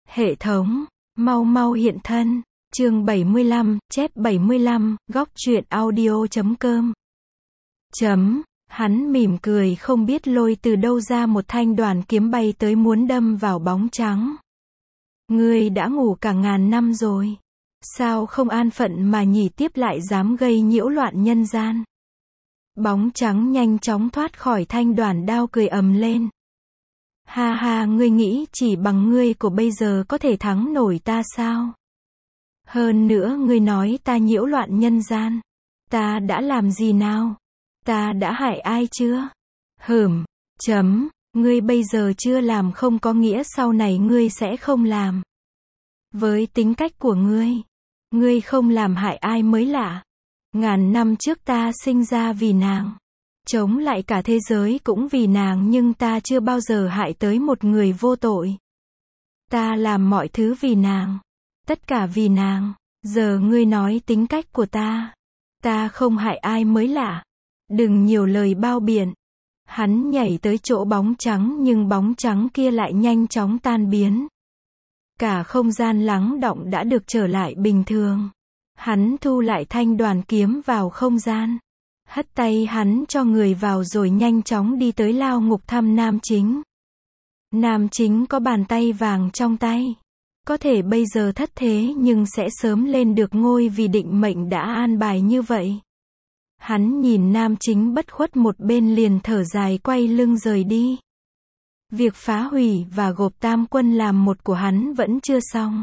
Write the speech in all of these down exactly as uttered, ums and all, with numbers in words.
Hệ thống, mau mau hiện thân. Chương bảy mươi lăm, chép bảy mươi lăm, góc truyện audio chấm com. Chấm, hắn mỉm cười không biết lôi từ đâu ra một thanh đoàn kiếm bay tới muốn đâm vào bóng trắng. Ngươi đã ngủ cả ngàn năm rồi. Sao không an phận mà nhỉ, tiếp lại dám gây nhiễu loạn nhân gian. Bóng trắng nhanh chóng thoát khỏi thanh đoàn đao cười ầm lên. Ha ha, ngươi nghĩ chỉ bằng ngươi của bây giờ có thể thắng nổi ta sao? Hơn nữa ngươi nói ta nhiễu loạn nhân gian. Ta đã làm gì nào? Ta đã hại ai chưa? Hửm, chấm, ngươi bây giờ chưa làm không có nghĩa sau này ngươi sẽ không làm. Với tính cách của ngươi, ngươi không làm hại ai mới lạ. Ngàn năm trước ta sinh ra vì nàng. Chống lại cả thế giới cũng vì nàng, nhưng ta chưa bao giờ hại tới một người vô tội. Ta làm mọi thứ vì nàng. Tất cả vì nàng. Giờ ngươi nói tính cách của ta. Ta không hại ai mới lạ. Đừng nhiều lời bao biện. Hắn nhảy tới chỗ bóng trắng nhưng bóng trắng kia lại nhanh chóng tan biến. Cả không gian lắng đọng đã được trở lại bình thường. Hắn thu lại thanh đoàn kiếm vào không gian. Hất tay hắn cho người vào rồi nhanh chóng đi tới lao ngục thăm Nam Chính. Nam Chính có bàn tay vàng trong tay. Có thể bây giờ thất thế nhưng sẽ sớm lên được ngôi vì định mệnh đã an bài như vậy. Hắn nhìn Nam Chính bất khuất một bên liền thở dài quay lưng rời đi. Việc phá hủy và gộp tam quân làm một của hắn vẫn chưa xong.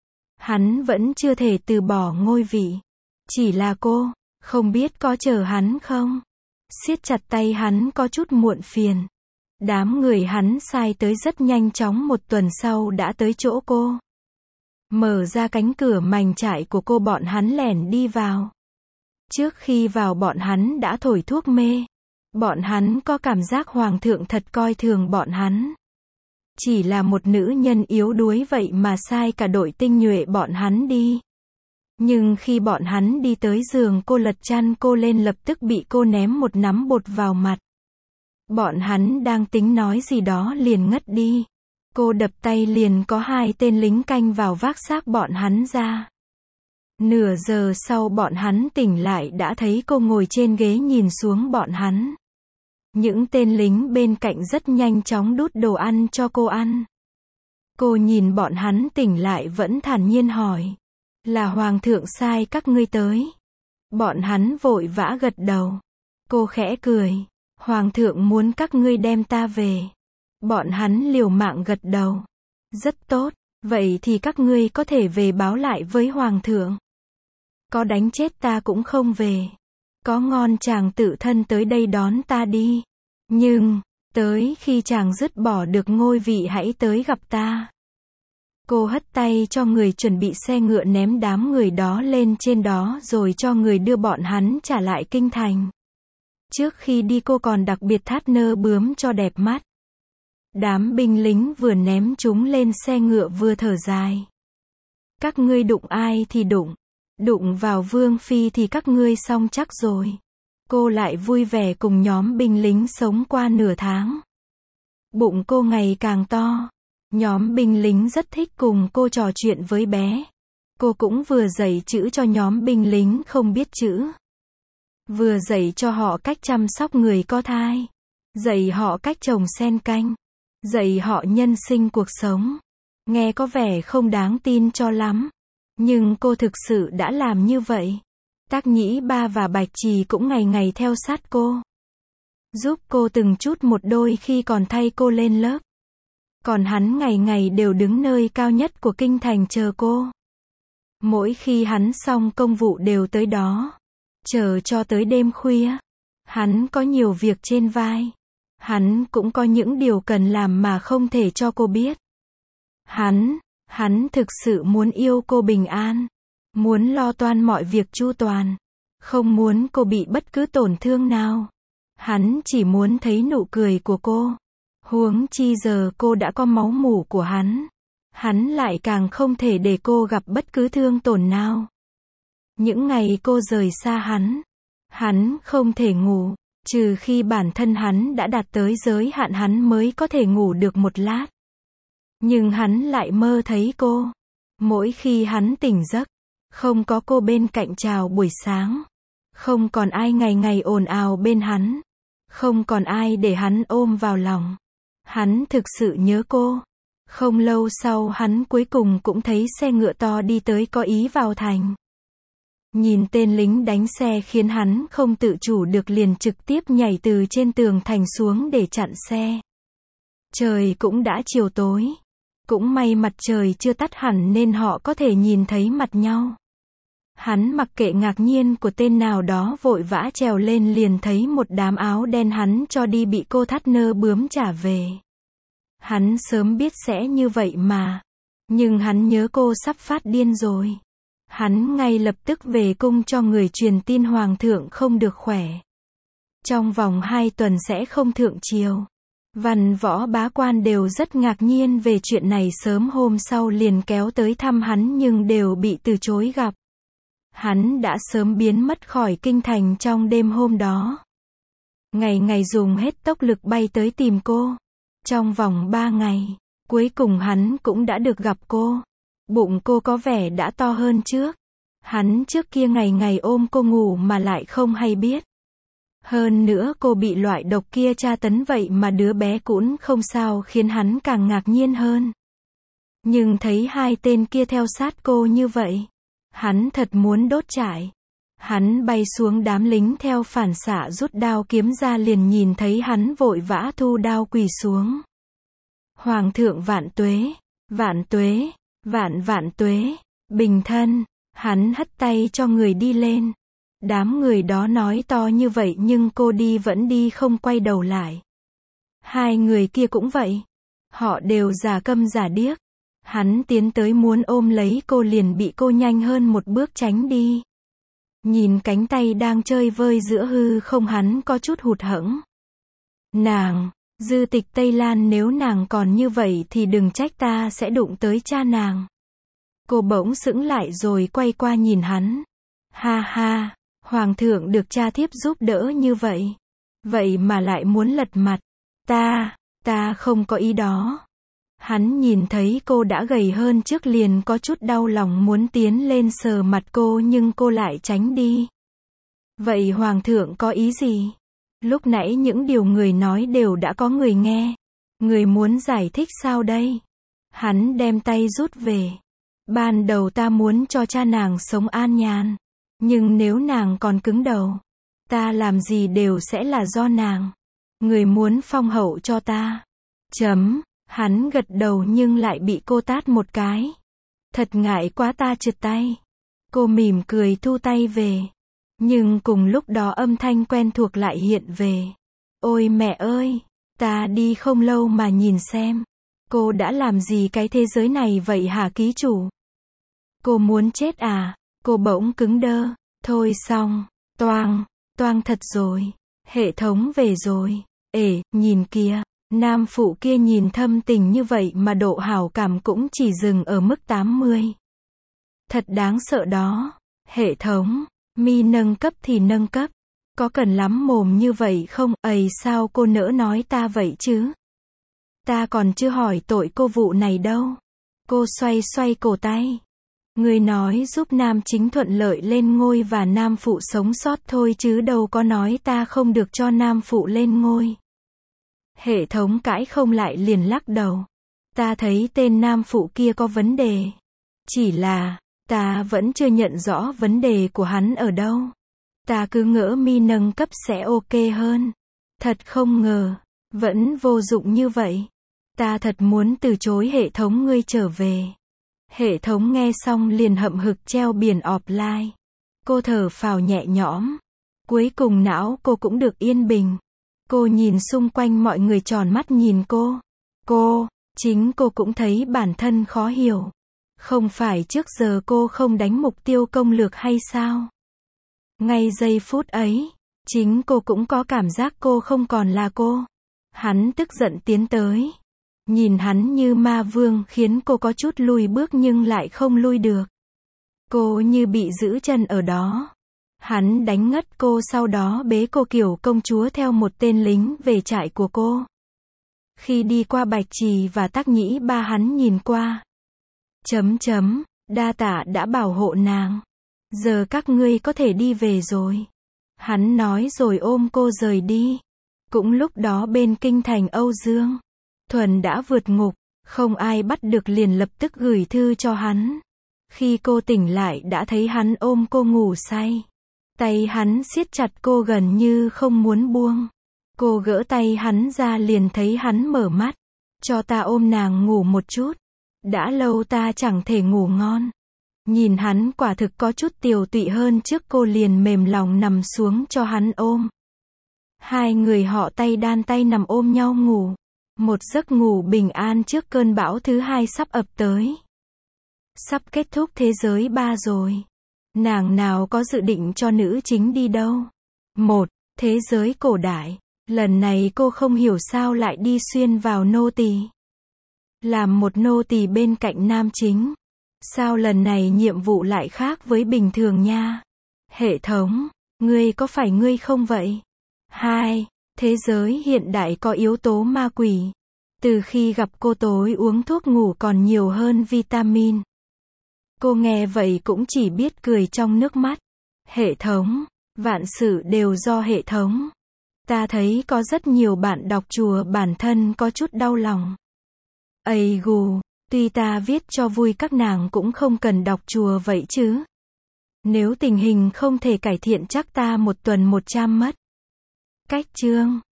Hắn vẫn chưa thể từ bỏ ngôi vị. Chỉ là cô, không biết có chờ hắn không? Siết chặt tay hắn có chút muộn phiền. Đám người hắn sai tới rất nhanh chóng, một tuần sau đã tới chỗ cô. Mở ra cánh cửa mảnh trại của cô, bọn hắn lẻn đi vào. Trước khi vào bọn hắn đã thổi thuốc mê. Bọn hắn có cảm giác hoàng thượng thật coi thường bọn hắn. Chỉ là một nữ nhân yếu đuối vậy mà sai cả đội tinh nhuệ bọn hắn đi. Nhưng khi bọn hắn đi tới giường cô, lật chăn cô lên, lập tức bị cô ném một nắm bột vào mặt. Bọn hắn đang tính nói gì đó liền ngất đi. Cô đập tay liền có hai tên lính canh vào vác xác bọn hắn ra. Nửa giờ sau bọn hắn tỉnh lại đã thấy cô ngồi trên ghế nhìn xuống bọn hắn. Những tên lính bên cạnh rất nhanh chóng đút đồ ăn cho cô ăn. Cô nhìn bọn hắn tỉnh lại vẫn thản nhiên hỏi. Là hoàng thượng sai các ngươi tới. Bọn hắn vội vã gật đầu. Cô khẽ cười. Hoàng thượng muốn các ngươi đem ta về. Bọn hắn liều mạng gật đầu. Rất tốt, vậy thì các ngươi có thể về báo lại với hoàng thượng. Có đánh chết ta cũng không về. Có ngon chàng tự thân tới đây đón ta đi. Nhưng, tới khi chàng dứt bỏ được ngôi vị hãy tới gặp ta. Cô hất tay cho người chuẩn bị xe ngựa ném đám người đó lên trên đó rồi cho người đưa bọn hắn trả lại kinh thành. Trước khi đi cô còn đặc biệt thắt nơ bướm cho đẹp mắt. Đám binh lính vừa ném chúng lên xe ngựa vừa thở dài. Các ngươi đụng ai thì đụng. Đụng vào vương phi thì các ngươi xong chắc rồi. Cô lại vui vẻ cùng nhóm binh lính sống qua nửa tháng. Bụng cô ngày càng to. Nhóm binh lính rất thích cùng cô trò chuyện với bé. Cô cũng vừa dạy chữ cho nhóm binh lính không biết chữ. Vừa dạy cho họ cách chăm sóc người có thai. Dạy họ cách trồng sen canh. Dạy họ nhân sinh cuộc sống. Nghe có vẻ không đáng tin cho lắm. Nhưng cô thực sự đã làm như vậy. Tác Nhĩ Ba và Bạch Trì cũng ngày ngày theo sát cô. Giúp cô từng chút một, đôi khi còn thay cô lên lớp. Còn hắn ngày ngày đều đứng nơi cao nhất của kinh thành chờ cô. Mỗi khi hắn xong công vụ đều tới đó. Chờ cho tới đêm khuya. Hắn có nhiều việc trên vai. Hắn cũng có những điều cần làm mà không thể cho cô biết. Hắn, hắn thực sự muốn yêu cô bình an. Muốn lo toan mọi việc chu toàn. Không muốn cô bị bất cứ tổn thương nào. Hắn chỉ muốn thấy nụ cười của cô. Huống chi giờ cô đã có máu mủ của hắn. Hắn lại càng không thể để cô gặp bất cứ thương tổn nào. Những ngày cô rời xa hắn, hắn không thể ngủ. Trừ khi bản thân hắn đã đạt tới giới hạn hắn mới có thể ngủ được một lát. Nhưng hắn lại mơ thấy cô. Mỗi khi hắn tỉnh giấc, không có cô bên cạnh chào buổi sáng. Không còn ai ngày ngày ồn ào bên hắn. Không còn ai để hắn ôm vào lòng. Hắn thực sự nhớ cô. Không lâu sau hắn cuối cùng cũng thấy xe ngựa to đi tới có ý vào thành. Nhìn tên lính đánh xe khiến hắn không tự chủ được liền trực tiếp nhảy từ trên tường thành xuống để chặn xe. Trời cũng đã chiều tối. Cũng may mặt trời chưa tắt hẳn nên họ có thể nhìn thấy mặt nhau. Hắn mặc kệ ngạc nhiên của tên nào đó vội vã trèo lên liền thấy một đám áo đen hắn cho đi bị cô thắt nơ bướm trả về. Hắn sớm biết sẽ như vậy mà. Nhưng hắn nhớ cô sắp phát điên rồi. Hắn ngay lập tức về cung cho người truyền tin hoàng thượng không được khỏe. Trong vòng hai tuần sẽ không thượng triều. Văn võ bá quan đều rất ngạc nhiên về chuyện này, sớm hôm sau liền kéo tới thăm hắn nhưng đều bị từ chối gặp. Hắn đã sớm biến mất khỏi kinh thành trong đêm hôm đó. Ngày ngày dùng hết tốc lực bay tới tìm cô. Trong vòng ba ngày, cuối cùng hắn cũng đã được gặp cô. Bụng cô có vẻ đã to hơn trước. Hắn trước kia ngày ngày ôm cô ngủ mà lại không hay biết. Hơn nữa cô bị loại độc kia tra tấn vậy mà đứa bé cũng không sao khiến hắn càng ngạc nhiên hơn. Nhưng thấy hai tên kia theo sát cô như vậy, hắn thật muốn đốt trại. Hắn bay xuống đám lính theo phản xạ rút đao kiếm ra liền nhìn thấy hắn vội vã thu đao quỳ xuống. Hoàng thượng vạn tuế, vạn tuế, vạn vạn tuế, bình thân. Hắn hất tay cho người đi lên. Đám người đó nói to như vậy nhưng cô đi vẫn đi không quay đầu lại. Hai người kia cũng vậy. Họ đều giả câm giả điếc. Hắn tiến tới muốn ôm lấy cô liền bị cô nhanh hơn một bước tránh đi. Nhìn cánh tay đang chơi vơi giữa hư không hắn có chút hụt hẫng. Nàng, Dư Tịch Tây Lan, nếu nàng còn như vậy thì đừng trách ta sẽ đụng tới cha nàng. Cô bỗng sững lại rồi quay qua nhìn hắn. Ha ha, hoàng thượng được cha thiếp giúp đỡ như vậy. Vậy mà lại muốn lật mặt. Ta, ta không có ý đó. Hắn nhìn thấy cô đã gầy hơn trước liền có chút đau lòng muốn tiến lên sờ mặt cô nhưng cô lại tránh đi. Vậy hoàng thượng có ý gì? Lúc nãy những điều người nói đều đã có người nghe. Người muốn giải thích sao đây? Hắn đem tay rút về. Ban đầu ta muốn cho cha nàng sống an nhàn. Nhưng nếu nàng còn cứng đầu, ta làm gì đều sẽ là do nàng. Người muốn phong hậu cho ta. Chấm. Hắn gật đầu nhưng lại bị cô tát một cái. Thật ngại quá, ta trượt tay. Cô mỉm cười thu tay về. Nhưng cùng lúc đó âm thanh quen thuộc lại hiện về. Ôi mẹ ơi, ta đi không lâu mà nhìn xem. Cô đã làm gì cái thế giới này vậy hả ký chủ? Cô muốn chết à? Cô bỗng cứng đơ. Thôi xong. Toang. Toang thật rồi. Hệ thống về rồi. Ể, nhìn kìa. Nam phụ kia nhìn thâm tình như vậy mà độ hảo cảm cũng chỉ dừng ở mức tám mươi. Thật đáng sợ đó. Hệ thống. Mi nâng cấp thì nâng cấp. Có cần lắm mồm như vậy không? Ầy sao cô nỡ nói ta vậy chứ? Ta còn chưa hỏi tội cô vụ này đâu. Cô xoay xoay cổ tay. Người nói giúp nam chính thuận lợi lên ngôi và nam phụ sống sót thôi chứ đâu có nói ta không được cho nam phụ lên ngôi. Hệ thống cãi không lại liền lắc đầu. Ta thấy tên nam phụ kia có vấn đề. Chỉ là, ta vẫn chưa nhận rõ vấn đề của hắn ở đâu. Ta cứ ngỡ mi nâng cấp sẽ ok hơn. Thật không ngờ, vẫn vô dụng như vậy. Ta thật muốn từ chối hệ thống, ngươi trở về. Hệ thống nghe xong liền hậm hực treo biển offline. Cô thở phào nhẹ nhõm. Cuối cùng não cô cũng được yên bình. Cô nhìn xung quanh mọi người tròn mắt nhìn cô. Cô, chính cô cũng thấy bản thân khó hiểu. Không phải trước giờ cô không đánh mục tiêu công lược hay sao? Ngay giây phút ấy, chính cô cũng có cảm giác cô không còn là cô. Hắn tức giận tiến tới. Nhìn hắn như ma vương khiến cô có chút lùi bước nhưng lại không lui được. Cô như bị giữ chân ở đó. Hắn đánh ngất cô sau đó bế cô kiểu công chúa theo một tên lính về trại của cô. Khi đi qua Bạch Trì và Tắc Nhĩ Ba hắn nhìn qua. Chấm chấm, đa tạ đã bảo hộ nàng. Giờ các ngươi có thể đi về rồi. Hắn nói rồi ôm cô rời đi. Cũng lúc đó bên kinh thành Âu Dương, Thuần đã vượt ngục, không ai bắt được liền lập tức gửi thư cho hắn. Khi cô tỉnh lại đã thấy hắn ôm cô ngủ say. Tay hắn siết chặt cô gần như không muốn buông. Cô gỡ tay hắn ra liền thấy hắn mở mắt. Cho ta ôm nàng ngủ một chút. Đã lâu ta chẳng thể ngủ ngon. Nhìn hắn quả thực có chút tiều tụy hơn trước, cô liền mềm lòng nằm xuống cho hắn ôm. Hai người họ tay đan tay nằm ôm nhau ngủ. Một giấc ngủ bình an trước cơn bão thứ hai sắp ập tới. Sắp kết thúc thế giới ba rồi. Nàng nào có dự định cho nữ chính đi đâu. Một, thế giới cổ đại. Lần này cô không hiểu sao lại đi xuyên vào nô tỳ. Làm một nô tỳ bên cạnh nam chính. Sao lần này nhiệm vụ lại khác với bình thường nha? Hệ thống, ngươi có phải ngươi không vậy? Hai, thế giới hiện đại có yếu tố ma quỷ. Từ khi gặp cô tối uống thuốc ngủ còn nhiều hơn vitamin. Cô nghe vậy cũng chỉ biết cười trong nước mắt. Hệ thống, vạn sự đều do hệ thống. Ta thấy có rất nhiều bạn đọc chùa bản thân có chút đau lòng. Ây gù, tuy ta viết cho vui các nàng cũng không cần đọc chùa vậy chứ. Nếu tình hình không thể cải thiện chắc ta một tuần một trăm mất. Cách chương